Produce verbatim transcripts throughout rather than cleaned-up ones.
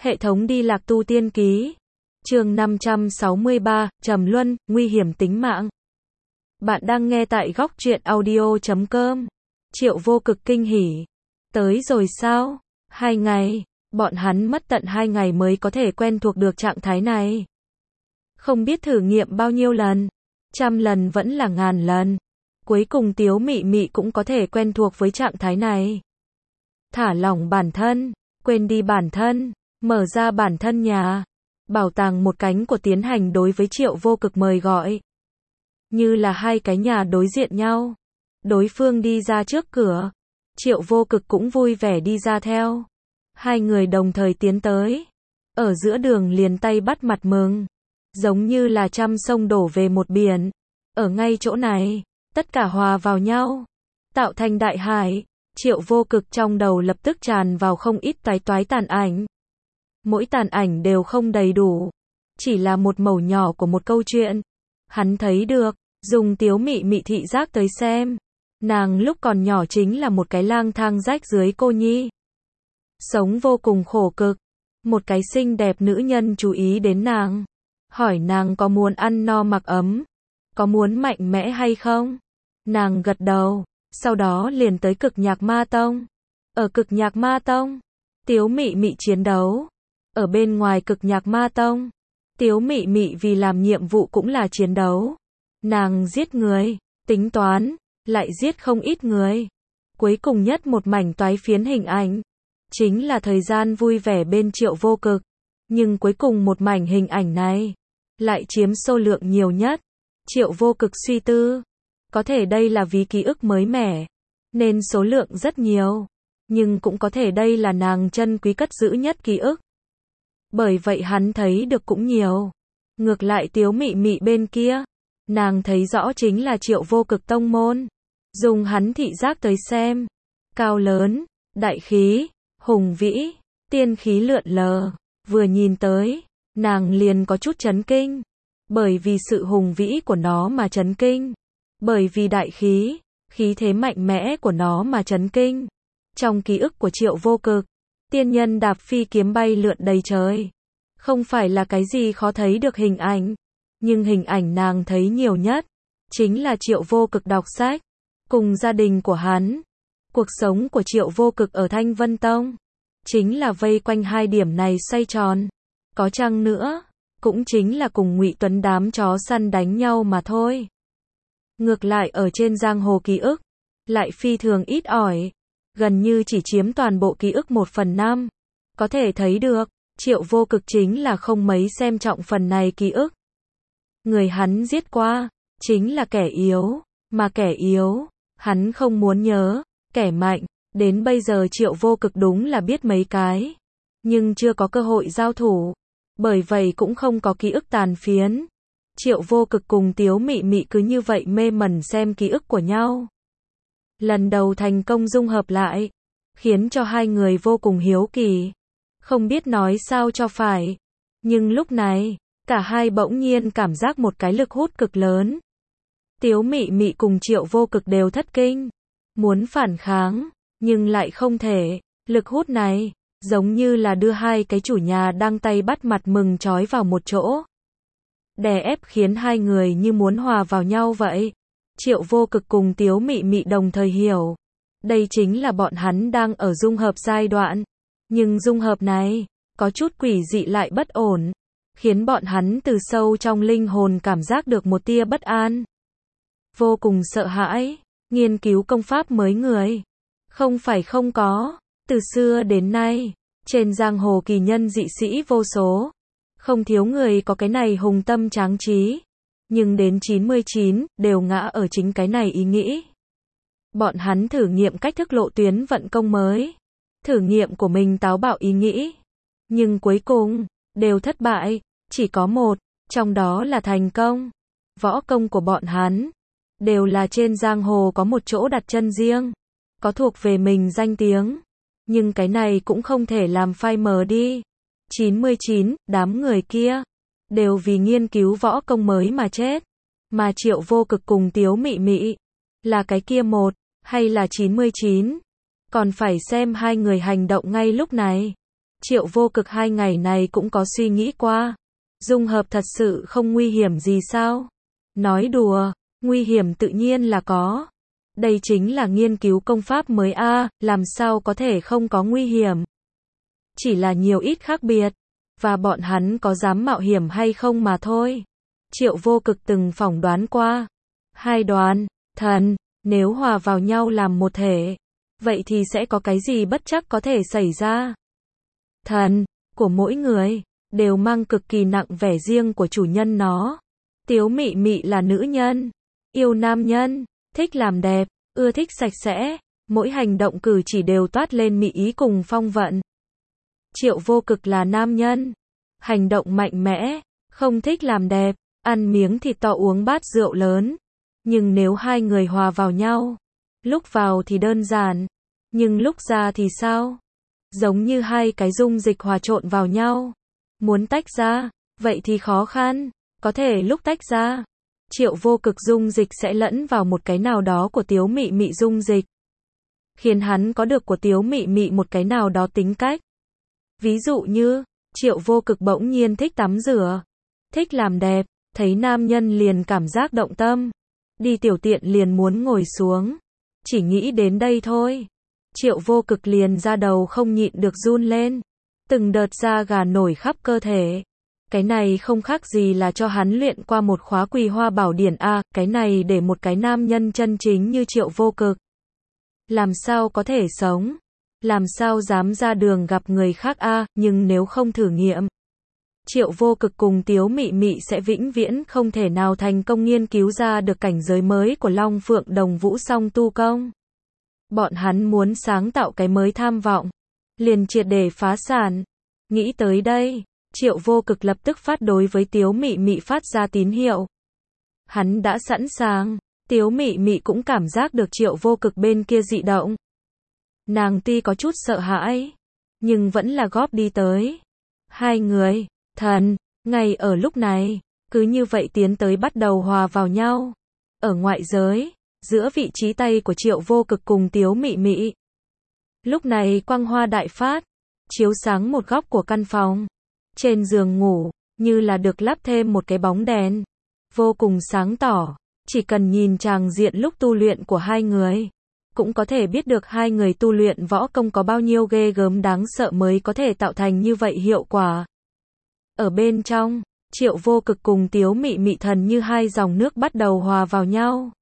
Hệ thống đi lạc tu tiên ký. Chương năm trăm sáu mươi ba, Trầm Luân, nguy hiểm tính mạng. Bạn đang nghe tại góc truyện audio chấm com. Triệu Vô Cực kinh hỉ. Tới rồi sao? Hai ngày. Bọn hắn mất tận hai ngày mới có thể quen thuộc được trạng thái này. Không biết thử nghiệm bao nhiêu lần. Trăm lần vẫn là ngàn lần. Cuối cùng Tiếu Mị Mị cũng có thể quen thuộc với trạng thái này. Thả lỏng bản thân. Quên đi bản thân. Mở ra bản thân nhà. Bảo tàng một cánh của tiến hành đối với Triệu Vô Cực mời gọi. Như là hai cái nhà đối diện nhau. Đối phương đi ra trước cửa. Triệu Vô Cực cũng vui vẻ đi ra theo. Hai người đồng thời tiến tới. Ở giữa đường liền tay bắt mặt mừng. Giống như là trăm sông đổ về một biển. Ở ngay chỗ này, tất cả hòa vào nhau. Tạo thành đại hải. Triệu Vô Cực trong đầu lập tức tràn vào không ít toái toái tàn ảnh. Mỗi tàn ảnh đều không đầy đủ. Chỉ là một mẩu nhỏ của một câu chuyện. Hắn thấy được, dùng Tiếu Mị Mị thị giác tới xem. Nàng lúc còn nhỏ chính là một cái lang thang rách dưới cô nhi. Sống vô cùng khổ cực. Một cái xinh đẹp nữ nhân chú ý đến nàng. Hỏi nàng có muốn ăn no mặc ấm. Có muốn mạnh mẽ hay không? Nàng gật đầu. Sau đó liền tới Cực Nhạc Ma Tông. Ở Cực Nhạc Ma Tông, Tiếu Mị Mị chiến đấu. Ở bên ngoài Cực Nhạc Ma Tông, Tiếu Mị Mị vì làm nhiệm vụ cũng là chiến đấu. Nàng giết người, tính toán, lại giết không ít người. Cuối cùng nhất một mảnh toái phiến hình ảnh. Chính là thời gian vui vẻ bên Triệu Vô Cực. Nhưng cuối cùng một mảnh hình ảnh này lại chiếm số lượng nhiều nhất. Triệu Vô Cực suy tư. Có thể đây là vì ký ức mới mẻ. Nên số lượng rất nhiều. Nhưng cũng có thể đây là nàng chân quý cất giữ nhất ký ức. Bởi vậy hắn thấy được cũng nhiều. Ngược lại Tiếu Mị Mị bên kia. Nàng thấy rõ chính là Triệu Vô Cực tông môn. Dùng hắn thị giác tới xem. Cao lớn, đại khí, hùng vĩ, tiên khí lượn lờ. Vừa nhìn tới, nàng liền có chút chấn kinh. Bởi vì sự hùng vĩ của nó mà chấn kinh. Bởi vì đại khí, khí thế mạnh mẽ của nó mà chấn kinh. Trong ký ức của Triệu Vô Cực, tiên nhân đạp phi kiếm bay lượn đầy trời. Không phải là cái gì khó thấy được hình ảnh. Nhưng hình ảnh nàng thấy nhiều nhất, chính là Triệu Vô Cực đọc sách, cùng gia đình của hắn. Cuộc sống của Triệu Vô Cực ở Thanh Vân Tông, chính là vây quanh hai điểm này xoay tròn. Có chăng nữa, cũng chính là cùng Ngụy Tuấn đám chó săn đánh nhau mà thôi. Ngược lại ở trên giang hồ ký ức, lại phi thường ít ỏi. Gần như chỉ chiếm toàn bộ ký ức một phần năm. Có thể thấy được, Triệu Vô Cực chính là không mấy xem trọng phần này ký ức. Người hắn giết qua, chính là kẻ yếu. Mà kẻ yếu, hắn không muốn nhớ. Kẻ mạnh, đến bây giờ Triệu Vô Cực đúng là biết mấy cái. Nhưng chưa có cơ hội giao thủ. Bởi vậy cũng không có ký ức tàn phiến. Triệu Vô Cực cùng Tiếu Mị Mị cứ như vậy mê mẩn xem ký ức của nhau. Lần đầu thành công dung hợp lại, khiến cho hai người vô cùng hiếu kỳ. Không biết nói sao cho phải. Nhưng lúc này, cả hai bỗng nhiên cảm giác một cái lực hút cực lớn. Tiếu Mị Mị cùng Triệu Vô Cực đều thất kinh. Muốn phản kháng, nhưng lại không thể. Lực hút này, giống như là đưa hai cái chủ nhà đang tay bắt mặt mừng trói vào một chỗ. Đè ép khiến hai người như muốn hòa vào nhau vậy. Triệu Vô Cực cùng Tiếu Mị Mị đồng thời hiểu. Đây chính là bọn hắn đang ở dung hợp giai đoạn. Nhưng dung hợp này, có chút quỷ dị lại bất ổn. Khiến bọn hắn từ sâu trong linh hồn cảm giác được một tia bất an. Vô cùng sợ hãi. Nghiên cứu công pháp mới người. Không phải không có. Từ xưa đến nay, trên giang hồ kỳ nhân dị sĩ vô số. Không thiếu người có cái này hùng tâm tráng trí. Nhưng đến chín mươi chín, đều ngã ở chính cái này ý nghĩ. Bọn hắn thử nghiệm cách thức lộ tuyến vận công mới. Thử nghiệm của mình táo bạo ý nghĩ. Nhưng cuối cùng, đều thất bại. Chỉ có một, trong đó là thành công. Võ công của bọn hắn, đều là trên giang hồ có một chỗ đặt chân riêng. Có thuộc về mình danh tiếng. Nhưng cái này cũng không thể làm phai mờ đi. chín mươi chín, đám người kia đều vì nghiên cứu võ công mới mà chết. Mà Triệu Vô Cực cùng Tiếu Mị Mị là cái kia một, hay là chín mươi chín? Còn phải xem hai người hành động ngay lúc này. Triệu Vô Cực hai ngày này cũng có suy nghĩ qua. Dung hợp thật sự không nguy hiểm gì sao? Nói đùa, nguy hiểm tự nhiên là có. Đây chính là nghiên cứu công pháp mới a, làm sao có thể không có nguy hiểm. Chỉ là nhiều ít khác biệt, và bọn hắn có dám mạo hiểm hay không mà thôi. Triệu Vô Cực từng phỏng đoán qua. Hai đoàn, thần, nếu hòa vào nhau làm một thể, vậy thì sẽ có cái gì bất trắc có thể xảy ra. Thần, của mỗi người, đều mang cực kỳ nặng vẻ riêng của chủ nhân nó. Tiếu Mị Mị là nữ nhân, yêu nam nhân, thích làm đẹp, ưa thích sạch sẽ, mỗi hành động cử chỉ đều toát lên mị ý cùng phong vận. Triệu Vô Cực là nam nhân, hành động mạnh mẽ, không thích làm đẹp, ăn miếng thịt to uống bát rượu lớn. Nhưng nếu hai người hòa vào nhau, lúc vào thì đơn giản, nhưng lúc ra thì sao? Giống như hai cái dung dịch hòa trộn vào nhau. Muốn tách ra, vậy thì khó khăn, có thể lúc tách ra, Triệu Vô Cực dung dịch sẽ lẫn vào một cái nào đó của Tiếu Mị Mị dung dịch, khiến hắn có được của Tiếu Mị Mị một cái nào đó tính cách. Ví dụ như, Triệu Vô Cực bỗng nhiên thích tắm rửa, thích làm đẹp, thấy nam nhân liền cảm giác động tâm, đi tiểu tiện liền muốn ngồi xuống. Chỉ nghĩ đến đây thôi, Triệu Vô Cực liền da đầu không nhịn được run lên, từng đợt da gà nổi khắp cơ thể. Cái này không khác gì là cho hắn luyện qua một khóa Quỳ Hoa Bảo Điển a, cái này để một cái nam nhân chân chính như Triệu Vô Cực, làm sao có thể sống, làm sao dám ra đường gặp người khác a, nhưng nếu không thử nghiệm, Triệu Vô Cực cùng Tiếu Mị Mị sẽ vĩnh viễn không thể nào thành công nghiên cứu ra được cảnh giới mới của Long Phượng Đồng Vũ Song Tu Công. Bọn hắn muốn sáng tạo cái mới tham vọng, liền triệt để phá sản. Nghĩ tới đây, Triệu Vô Cực lập tức phát đối với Tiếu Mị Mị phát ra tín hiệu. Hắn đã sẵn sàng, Tiếu Mị Mị cũng cảm giác được Triệu Vô Cực bên kia dị động. Nàng tuy có chút sợ hãi, nhưng vẫn là góp đi tới. Hai người, thần, ngay ở lúc này, cứ như vậy tiến tới bắt đầu hòa vào nhau. Ở ngoại giới, giữa vị trí tay của Triệu Vô Cực cùng Tiếu Mị Mị. Lúc này quang hoa đại phát, chiếu sáng một góc của căn phòng. Trên giường ngủ, như là được lắp thêm một cái bóng đèn, vô cùng sáng tỏ. Chỉ cần nhìn tràng diện lúc tu luyện của hai người, cũng có thể biết được hai người tu luyện võ công có bao nhiêu ghê gớm đáng sợ mới có thể tạo thành như vậy hiệu quả. Ở bên trong, Triệu Vô Cực cùng Tiếu Mị Mị thần như hai dòng nước bắt đầu hòa vào nhau.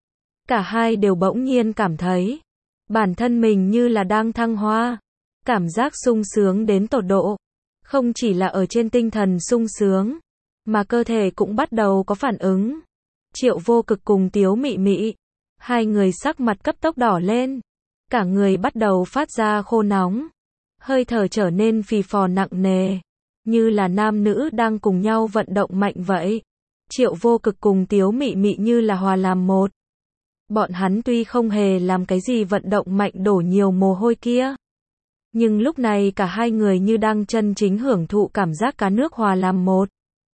Cả hai đều bỗng nhiên cảm thấy, bản thân mình như là đang thăng hoa, cảm giác sung sướng đến tột độ. Không chỉ là ở trên tinh thần sung sướng, mà cơ thể cũng bắt đầu có phản ứng. Triệu Vô Cực cùng Tiếu Mị Mị, hai người sắc mặt cấp tốc đỏ lên, cả người bắt đầu phát ra khô nóng, hơi thở trở nên phì phò nặng nề, như là nam nữ đang cùng nhau vận động mạnh vậy. Triệu Vô Cực cùng Tiếu Mị Mị như là hòa làm một. Bọn hắn tuy không hề làm cái gì vận động mạnh đổ nhiều mồ hôi kia, nhưng lúc này cả hai người như đang chân chính hưởng thụ cảm giác cá nước hòa làm một.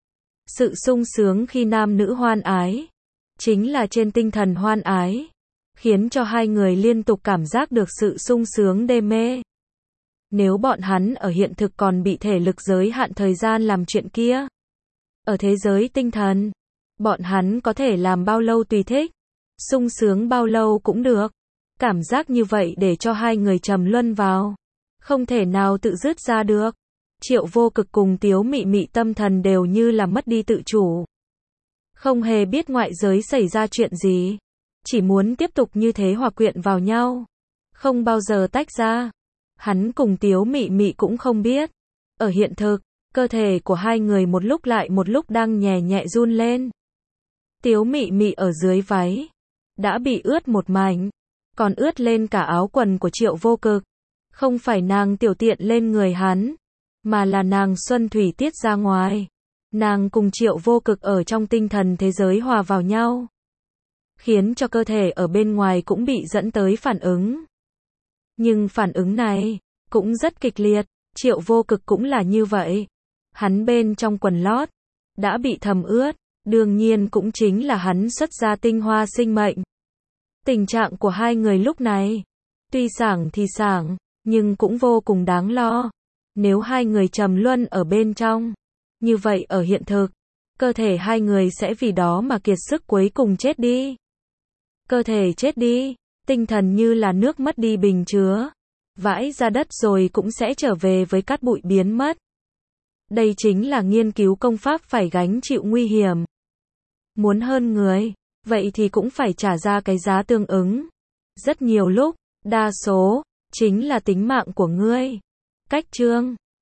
Sự sung sướng khi nam nữ hoan ái, chính là trên tinh thần hoan ái, khiến cho hai người liên tục cảm giác được sự sung sướng đê mê. Nếu bọn hắn ở hiện thực còn bị thể lực giới hạn thời gian làm chuyện kia, ở thế giới tinh thần, bọn hắn có thể làm bao lâu tùy thích, sung sướng bao lâu cũng được. Cảm giác như vậy để cho hai người trầm luân vào, không thể nào tự dứt ra được. Triệu Vô Cực cùng Tiếu Mị Mị tâm thần đều như là mất đi tự chủ, không hề biết ngoại giới xảy ra chuyện gì, chỉ muốn tiếp tục như thế hòa quyện vào nhau, không bao giờ tách ra. Hắn cùng Tiếu Mị Mị cũng không biết, ở hiện thực, cơ thể của hai người một lúc lại một lúc đang nhẹ nhẹ run lên. Tiếu Mị Mị ở dưới váy đã bị ướt một mảnh, còn ướt lên cả áo quần của Triệu Vô Cực. Không phải nàng tiểu tiện lên người hắn, mà là nàng xuân thủy tiết ra ngoài. Nàng cùng Triệu Vô Cực ở trong tinh thần thế giới hòa vào nhau, khiến cho cơ thể ở bên ngoài cũng bị dẫn tới phản ứng. Nhưng phản ứng này cũng rất kịch liệt, Triệu Vô Cực cũng là như vậy. Hắn bên trong quần lót đã bị thấm ướt, đương nhiên cũng chính là hắn xuất ra tinh hoa sinh mệnh. Tình trạng của hai người lúc này, tuy sảng thì sảng, nhưng cũng vô cùng đáng lo. Nếu hai người trầm luân ở bên trong, như vậy ở hiện thực, cơ thể hai người sẽ vì đó mà kiệt sức cuối cùng chết đi. Cơ thể chết đi, tinh thần như là nước mất đi bình chứa, vãi ra đất rồi cũng sẽ trở về với cát bụi biến mất. Đây chính là nghiên cứu công pháp phải gánh chịu nguy hiểm. Muốn hơn người, vậy thì cũng phải trả ra cái giá tương ứng. Rất nhiều lúc, đa số, chính là tính mạng của ngươi. Cách chương